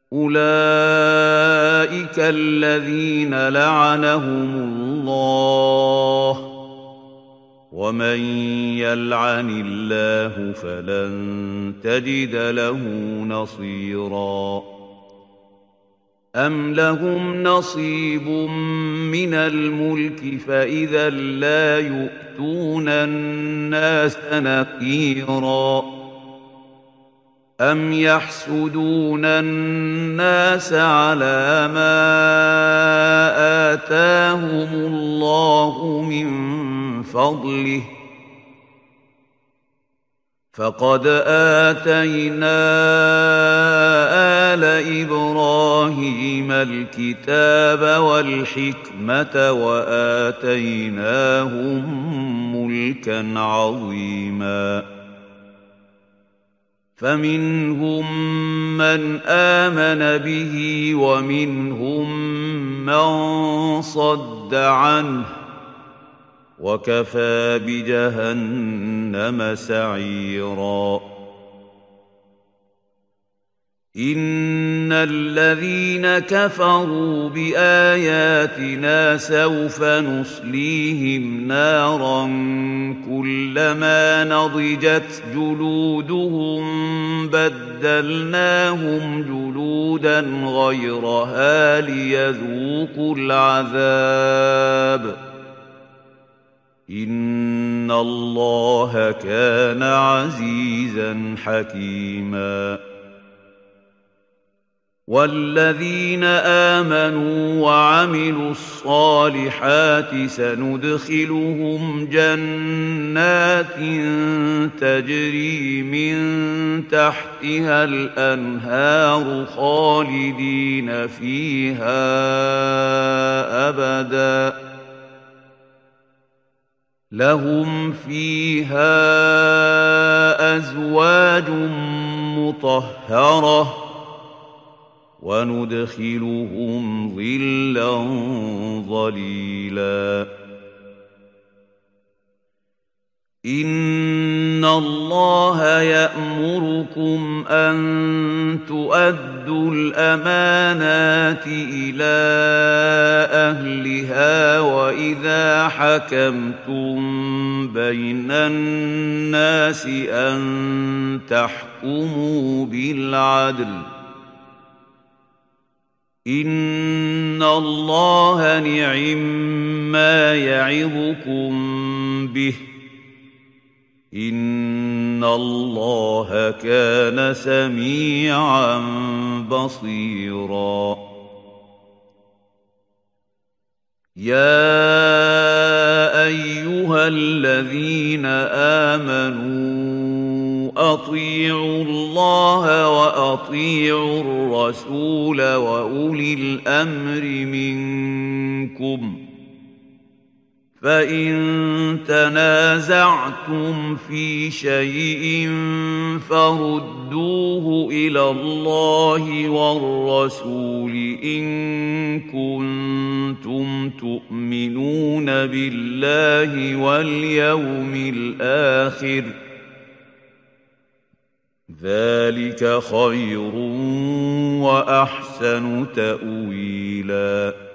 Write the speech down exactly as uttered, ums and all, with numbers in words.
أولئك الذين لعنهم الله، ومن يلعن الله فلن تجد له نصيرا. أم لهم نصيب من الملك فإذا لا يؤتون الناس نقيرا. أم يحسدون الناس على ما آتاهم الله من فضله، فقد آتينا آل إبراهيم الكتاب والحكمة وآتيناهم ملكا عظيما. فمنهم من آمن به ومنهم من صد عنه، وكفى بجهنم سعيرا. إن الذين كفروا بآياتنا سوف نصليهم نارا كلما نضجت جلودهم بدلناهم جلودا غيرها ليذوقوا العذاب. إن الله كان عزيزا حكيما. والذين آمنوا وعملوا الصالحات سندخلهم جنات تجري من تحتها الأنهار خالدين فيها أبدا، لهم فيها أزواج مطهرة وندخلهم ظلا ظليلا. إن الله يأمركم أن تؤدوا الأمانات إلى أهلها وإذا حكمتم بين الناس أن تحكموا بالعدل. إن الله نعما يعظكم به، إن الله كان سميعا بصيرا. يا أيها الذين آمنوا أطيعوا الله وأطيعوا الرسول وأولي الأمر منكم، فإن تنازعتم في شيء فردوه إلى الله والرسول إن كنتم تؤمنون بالله واليوم الآخر، ذلك خير وأحسن تأويلاً.